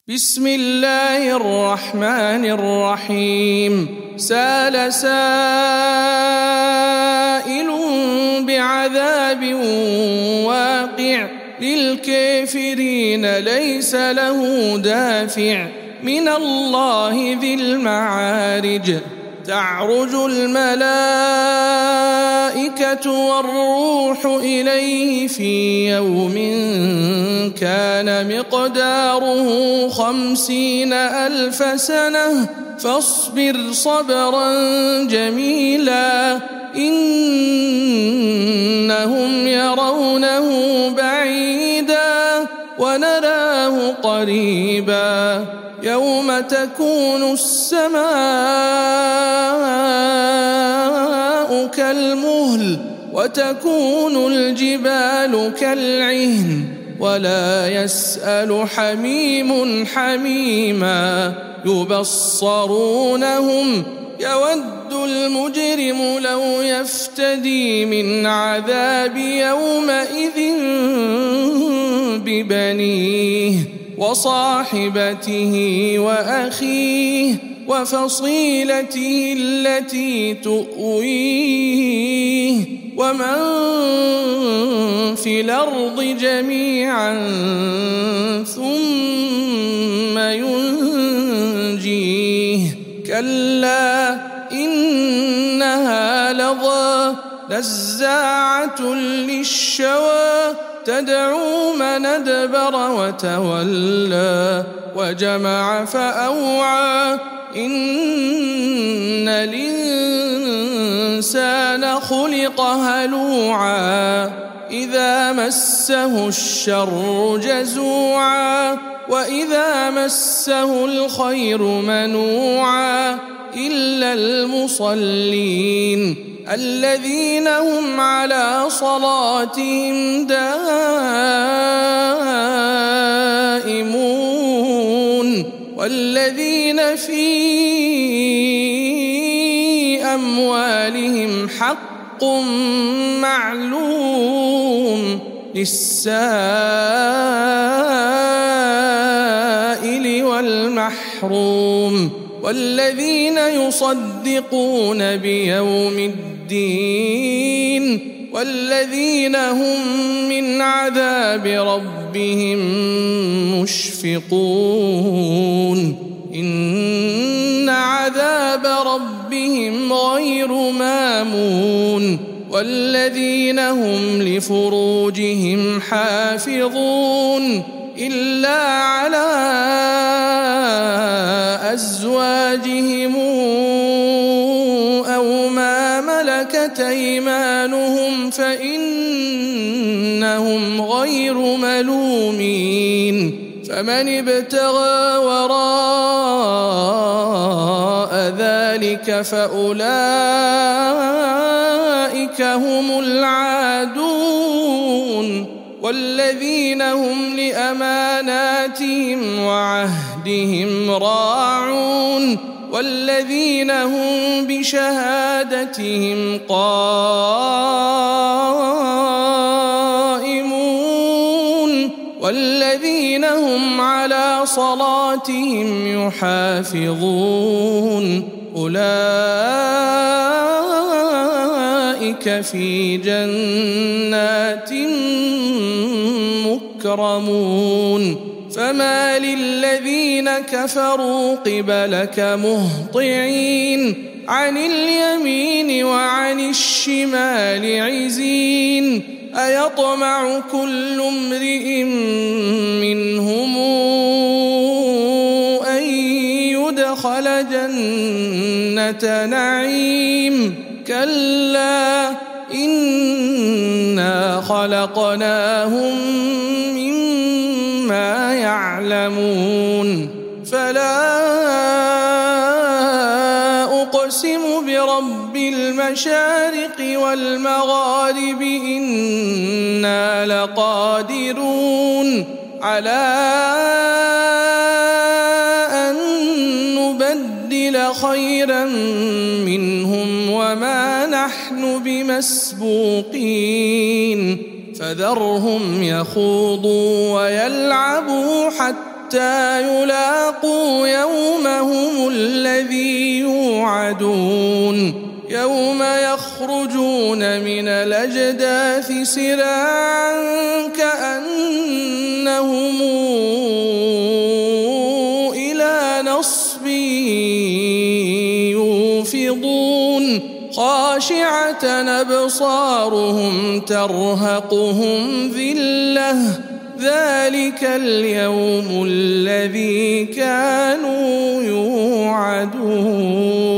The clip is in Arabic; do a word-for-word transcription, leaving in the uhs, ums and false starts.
بسم الله الرحمن الرحيم سأل سائل بعذاب واقع للكافرين ليس له دافع من الله ذي المعارج تعرج الملائكة والروح إليه في يوم كان مقداره خمسين ألف سنة فاصبر صبرا جميلا إنهم يرونه بعيدا ونراه قريبا يوم تكون السماء كالمهل وتكون الجبال كالعهن ولا يسأل حميم حميما يبصرونهم يود المجرم لو يفتدي من عذاب يومئذ ببنيه وصاحبته وأخيه وفصيلته التي تؤويه ومن في الأرض جميعا ثم ينجيه كلا إنها لظى نزاعة للشوى تدعو من أدبر وتولى وجمع فأوعى إن الإنسان خلق هلوعا إذا مسه الشر جزوعا وإذا مسه الخير منوعا إلا المصلين الذين هم على صلاتهم دائمون والذين في أموالهم حق معلوم للسائل والمحروم والذين يصدقون بيوم الدين والذين هم من عذاب ربهم مشفقون إن عذاب ربهم غير مامون والذين هم لفروجهم حافظون إلا على أزواجهم أو ما ملكت أيمانهم فإنهم غير ملومين فمن ابتغى وراء ذلك فأولئك هم العادون والذين هم لأماناتهم وعهدهم راعون والذين هم بشهادتهم قائمون والذين هم على صلاتهم يحافظون أولئك في جنات مكرمون فما للذين كفروا قبلك مهطعين عن اليمين وعن الشمال عزين أيطمع كل امرئ منهم أن يدخل جنة نعيم كلا إنا خلقناهم مما يعلمون فلا أقسم برب المشارق والمغارب إنا لقادرون على أن نبدل خيرا منهم وما نحن بمسبوقين فذرهم يخوضوا ويلعبوا حتى حتى يلاقوا يومهم الذي يوعدون يوم يخرجون من الأجداث سراعا كأنهم إلى نصب يوفضون خاشعة أبصارهم ترهقهم ذلة ذلك اليوم الذي كانوا يوعدون.